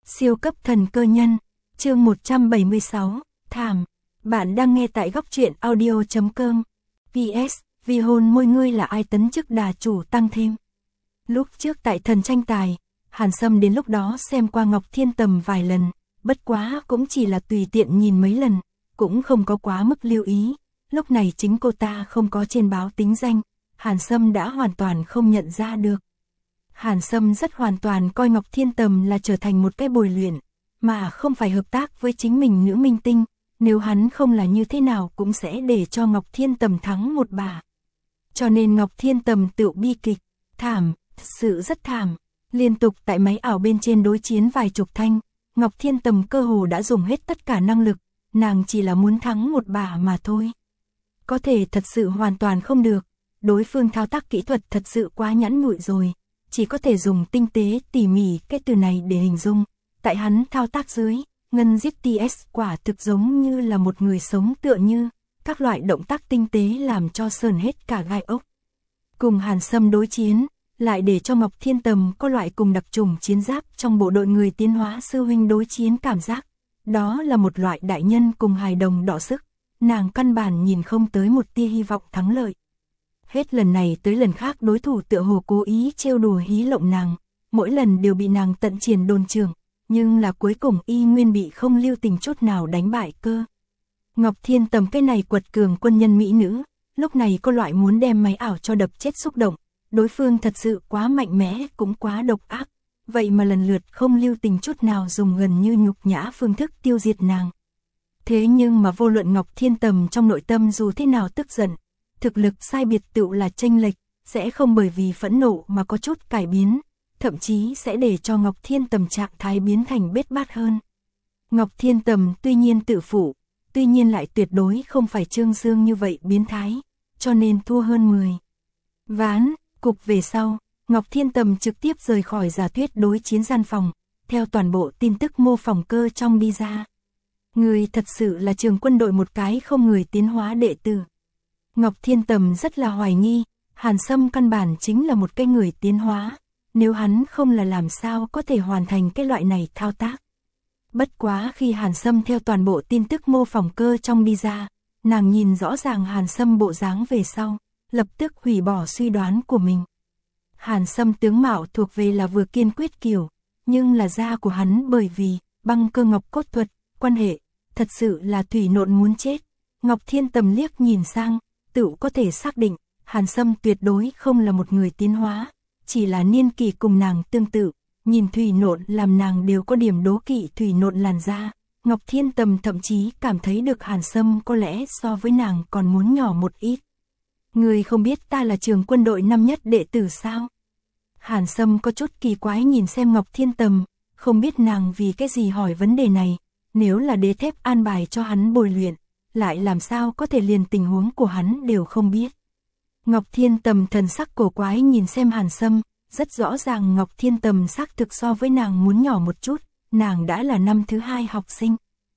Siêu cấp thần cơ nhân, chương 176, thảm. Bạn đang nghe tại góc truyện audio.com. PS, vì hồn môi ngươi là ai tấn chức đà chủ tăng thêm. Lúc trước tại thần tranh tài, Hàn Sâm đến lúc đó xem qua Ngọc Thiên Tầm vài lần, bất quá cũng chỉ là tùy tiện nhìn mấy lần, cũng không có quá mức lưu ý. Lúc này chính cô ta không có trên báo tính danh, Hàn Sâm đã hoàn toàn không nhận ra được. Hàn Sâm rất hoàn toàn coi Ngọc Thiên Tầm là trở thành một cái bồi luyện, mà không phải hợp tác với chính mình nữ minh tinh, nếu hắn không là như thế nào cũng sẽ để cho Ngọc Thiên Tầm thắng một bà. Cho nên Ngọc Thiên Tầm tự bi kịch, thảm, sự rất thảm, liên tục tại máy ảo bên trên đối chiến vài chục thanh, Ngọc Thiên Tầm cơ hồ đã dùng hết tất cả năng lực, nàng chỉ là muốn thắng một bà mà thôi. Có thể thật sự hoàn toàn không được, đối phương thao tác kỹ thuật thật sự quá nhẵn nhụi rồi, chỉ có thể dùng tinh tế tỉ mỉ cái từ này để hình dung. Tại hắn thao tác dưới, Ngân Giết TS quả thực giống như là một người sống tựa như, các loại động tác tinh tế làm cho sờn hết cả gai ốc. Cùng Hàn Sâm đối chiến, lại để cho Ngọc Thiên Tầm có loại cùng đặc trùng chiến giáp trong bộ đội người tiến hóa sư huynh đối chiến cảm giác. Đó là một loại đại nhân cùng hài đồng đọ sức, nàng căn bản nhìn không tới một tia hy vọng thắng lợi. Hết lần này tới lần khác đối thủ tựa hồ cố ý trêu đùa hí lộng nàng, mỗi lần đều bị nàng tận triển đồn trường, nhưng là cuối cùng y nguyên bị không lưu tình chút nào đánh bại cơ. Ngọc Thiên Tầm cái này quật cường quân nhân mỹ nữ, lúc này có loại muốn đem máy ảo cho đập chết xúc động, đối phương thật sự quá mạnh mẽ cũng quá độc ác, vậy mà lần lượt không lưu tình chút nào dùng gần như nhục nhã phương thức tiêu diệt nàng. Thế nhưng mà vô luận Ngọc Thiên Tầm trong nội tâm dù thế nào tức giận, thực lực sai biệt tựu là chênh lệch, sẽ không bởi vì phẫn nộ mà có chút cải biến, thậm chí sẽ để cho Ngọc Thiên Tầm trạng thái biến thành bết bát hơn. Ngọc Thiên Tầm tuy nhiên tự phụ, tuy nhiên lại tuyệt đối không phải Trương Dương như vậy biến thái, cho nên thua hơn 10 ván. Cục về sau, Ngọc Thiên Tầm trực tiếp rời khỏi giả thuyết đối chiến gian phòng, theo toàn bộ tin tức mô phỏng cơ trong đi ra. Người thật sự là trường quân đội một cái không người tiến hóa đệ tử. Ngọc Thiên Tầm rất là hoài nghi, Hàn Sâm căn bản chính là một cái người tiến hóa, nếu hắn không là làm sao có thể hoàn thành cái loại này thao tác. Bất quá khi Hàn Sâm theo toàn bộ tin tức mô phỏng cơ trong đi ra, nàng nhìn rõ ràng Hàn Sâm bộ dáng về sau, lập tức hủy bỏ suy đoán của mình. Hàn Sâm tướng mạo thuộc về là vừa kiên quyết kiểu, nhưng là da của hắn bởi vì băng cơ ngọc cốt thuật, quan hệ, thật sự là thủy nộn muốn chết. Ngọc Thiên Tầm liếc nhìn sang, tự có thể xác định, Hàn Sâm tuyệt đối không là một người tiến hóa, chỉ là niên kỷ cùng nàng tương tự, nhìn thủy nộn làm nàng đều có điểm đố kỵ thủy nộn làn da. Ngọc Thiên Tầm thậm chí cảm thấy được Hàn Sâm có lẽ so với nàng còn muốn nhỏ một ít. Người không biết ta là trường quân đội năm nhất đệ tử sao? Hàn Sâm có chút kỳ quái nhìn xem Ngọc Thiên Tầm, không biết nàng vì cái gì hỏi vấn đề này, nếu là đế thép an bài cho hắn bồi luyện, lại làm sao có thể liền tình huống của hắn đều không biết. Ngọc Thiên Tầm thần sắc cổ quái nhìn xem Hàn Sâm, rất rõ ràng Ngọc Thiên Tầm xác thực so với nàng muốn nhỏ một chút, nàng đã là năm thứ 2 học sinh.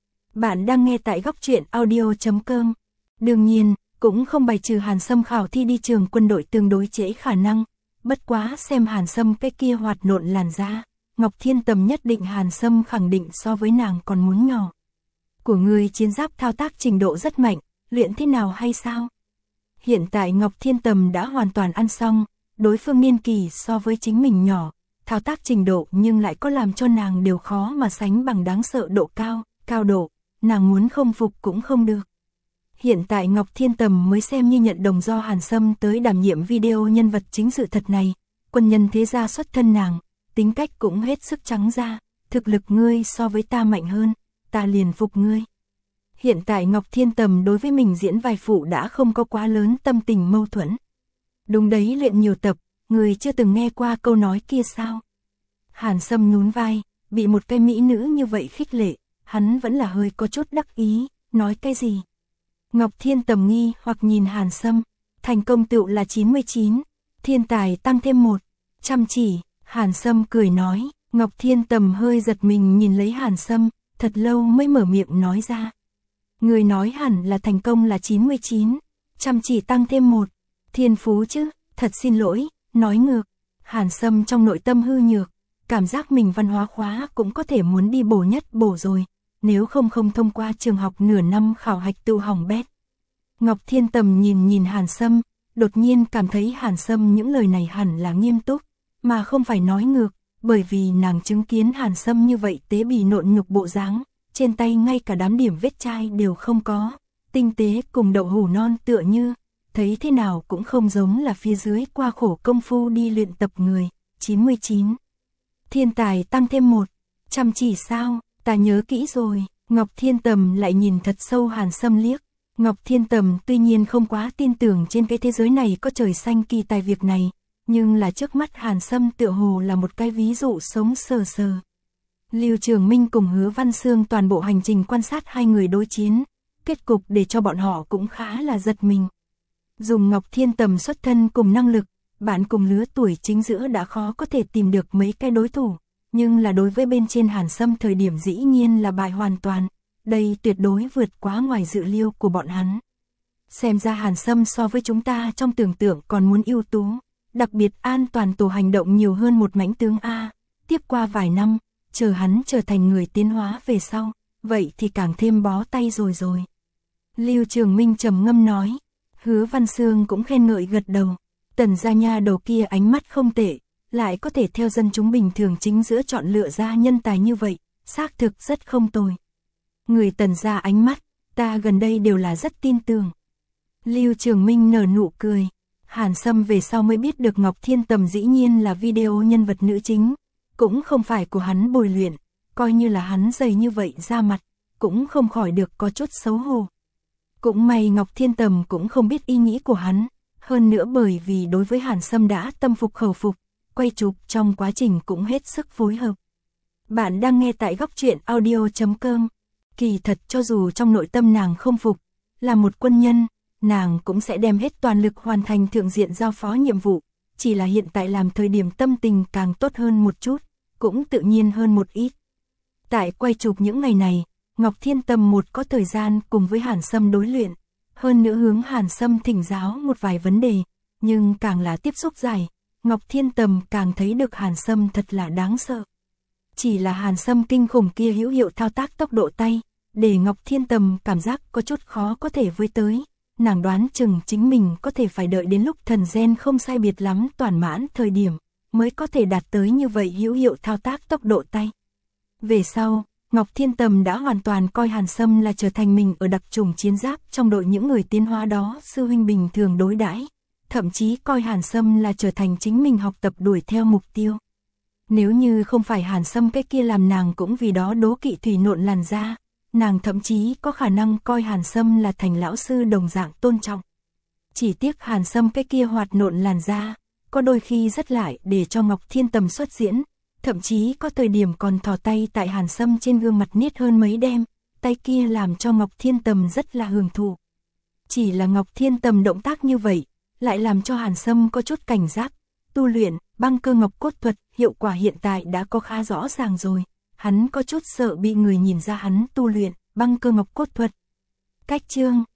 Bạn đang nghe tại góc truyện audio.com. Đương nhiên, cũng không bài trừ Hàn Sâm khảo thi đi trường quân đội tương đối trễ khả năng, bất quá xem Hàn Sâm cái kia hoạt nộn làn da, Ngọc Thiên Tầm nhất định Hàn Sâm khẳng định so với nàng còn muốn nhỏ. Của người chiến giáp thao tác trình độ rất mạnh, luyện thế nào hay sao? Hiện tại Ngọc Thiên Tầm đã hoàn toàn ăn xong, đối phương niên kỳ so với chính mình nhỏ, thao tác trình độ nhưng lại có làm cho nàng đều khó mà sánh bằng đáng sợ độ cao độ, nàng muốn không phục cũng không được. Hiện tại Ngọc Thiên Tầm mới xem như nhận đồng do Hàn Sâm tới đảm nhiệm video nhân vật chính sự thật này, quân nhân thế gia xuất thân nàng, tính cách cũng hết sức trắng ra, thực lực ngươi so với ta mạnh hơn, ta liền phục ngươi. Hiện tại Ngọc Thiên Tầm đối với mình diễn vai phụ đã không có quá lớn tâm tình mâu thuẫn. Đúng đấy, luyện nhiều tập, người chưa từng nghe qua câu nói kia sao? Hàn Sâm nhún vai, bị một cái mỹ nữ như vậy khích lệ, hắn vẫn là hơi có chút đắc ý, nói cái gì? Ngọc Thiên Tầm nghi hoặc nhìn Hàn Sâm, thành công tựu là 99, thiên tài tăng thêm 1, chăm chỉ, Hàn Sâm cười nói. Ngọc Thiên Tầm hơi giật mình nhìn lấy Hàn Sâm, thật lâu mới mở miệng nói ra. Người nói hẳn là thành công là 99, chăm chỉ tăng thêm 1, thiên phú chứ, thật xin lỗi, nói ngược. Hàn Sâm trong nội tâm hư nhược, cảm giác mình văn hóa khóa cũng có thể muốn đi bổ nhất bổ rồi, nếu không thông qua trường học nửa năm khảo hạch tự hỏng bét. Ngọc Thiên Tầm nhìn Hàn Sâm, đột nhiên cảm thấy Hàn Sâm những lời này hẳn là nghiêm túc, mà không phải nói ngược, bởi vì nàng chứng kiến Hàn Sâm như vậy tế bì nộn nhục bộ dáng, trên tay ngay cả đám điểm vết chai đều không có, tinh tế cùng đậu hũ non tựa như, thấy thế nào cũng không giống là phía dưới qua khổ công phu đi luyện tập người. 99. Thiên tài tăng thêm 1, chăm chỉ sao, ta nhớ kỹ rồi. Ngọc Thiên Tầm lại nhìn thật sâu Hàn Sâm liếc. Ngọc Thiên Tầm tuy nhiên không quá tin tưởng trên cái thế giới này có trời xanh kỳ tài việc này, nhưng là trước mắt Hàn Sâm tựa hồ là một cái ví dụ sống sờ sờ. Lưu Trường Minh cùng Hứa Văn Xương toàn bộ hành trình quan sát hai người đối chiến, kết cục để cho bọn họ cũng khá là giật mình. Dùng Ngọc Thiên Tầm xuất thân cùng năng lực, bạn cùng lứa tuổi chính giữa đã khó có thể tìm được mấy cái đối thủ, nhưng là đối với bên trên Hàn Sâm thời điểm dĩ nhiên là bại hoàn toàn, đây tuyệt đối vượt quá ngoài dự liệu của bọn hắn. Xem ra Hàn Sâm so với chúng ta trong tưởng tượng còn muốn ưu tú, đặc biệt an toàn tổ hành động nhiều hơn một mãnh tướng A, tiếp qua vài năm, chờ hắn trở thành người tiến hóa về sau, vậy thì càng thêm bó tay rồi. Lưu Trường Minh trầm ngâm nói, Hứa Văn Xương cũng khen ngợi gật đầu. Tần gia nha đầu kia ánh mắt không tệ, lại có thể theo dân chúng bình thường chính giữa chọn lựa ra nhân tài như vậy, xác thực rất không tồi. Người Tần gia ánh mắt, ta gần đây đều là rất tin tưởng. Lưu Trường Minh nở nụ cười, Hàn Sâm về sau mới biết được Ngọc Thiên Tầm dĩ nhiên là video nhân vật nữ chính, cũng không phải của hắn bồi luyện, coi như là hắn dày như vậy ra mặt, cũng không khỏi được có chút xấu hổ. Cũng may Ngọc Thiên Tầm cũng không biết ý nghĩ của hắn. Hơn nữa bởi vì đối với Hàn Sâm đã tâm phục khẩu phục, quay chụp trong quá trình cũng hết sức phối hợp. Bạn đang nghe tại góc truyện audio.com. Kỳ thật cho dù trong nội tâm nàng không phục, là một quân nhân, nàng cũng sẽ đem hết toàn lực hoàn thành thượng diện giao phó nhiệm vụ, chỉ là hiện tại làm thời điểm tâm tình càng tốt hơn một chút, cũng tự nhiên hơn một ít. Tại quay chụp những ngày này, Ngọc Thiên Tầm một có thời gian cùng với Hàn Sâm đối luyện. Hơn nữa hướng Hàn Sâm thỉnh giáo một vài vấn đề, nhưng càng là tiếp xúc dài, Ngọc Thiên Tầm càng thấy được Hàn Sâm thật là đáng sợ. Chỉ là Hàn Sâm kinh khủng kia hữu hiệu thao tác tốc độ tay, để Ngọc Thiên Tầm cảm giác có chút khó có thể với tới, nàng đoán chừng chính mình có thể phải đợi đến lúc thần gen không sai biệt lắm toàn mãn thời điểm, mới có thể đạt tới như vậy hữu hiệu thao tác tốc độ tay. Về sau, Ngọc Thiên Tầm đã hoàn toàn coi Hàn Sâm là trở thành mình ở đặc chủng chiến giáp trong đội những người tiến hóa đó sư huynh bình thường đối đãi, thậm chí coi Hàn Sâm là trở thành chính mình học tập đuổi theo mục tiêu. Nếu như không phải Hàn Sâm cái kia làm nàng cũng vì đó đố kỵ thủy nộn làn da, nàng thậm chí có khả năng coi Hàn Sâm là thành lão sư đồng dạng tôn trọng. Chỉ tiếc Hàn Sâm cái kia hoạt nộn làn da, có đôi khi rất lại để cho Ngọc Thiên Tầm xuất diễn. Thậm chí có thời điểm còn thò tay tại Hàn Sâm trên gương mặt niết hơn mấy đêm, tay kia làm cho Ngọc Thiên Tầm rất là hưởng thụ. Chỉ là Ngọc Thiên Tầm động tác như vậy, lại làm cho Hàn Sâm có chút cảnh giác, tu luyện, băng cơ ngọc cốt thuật, hiệu quả hiện tại đã có khá rõ ràng rồi, hắn có chút sợ bị người nhìn ra hắn tu luyện, băng cơ ngọc cốt thuật. Cách chương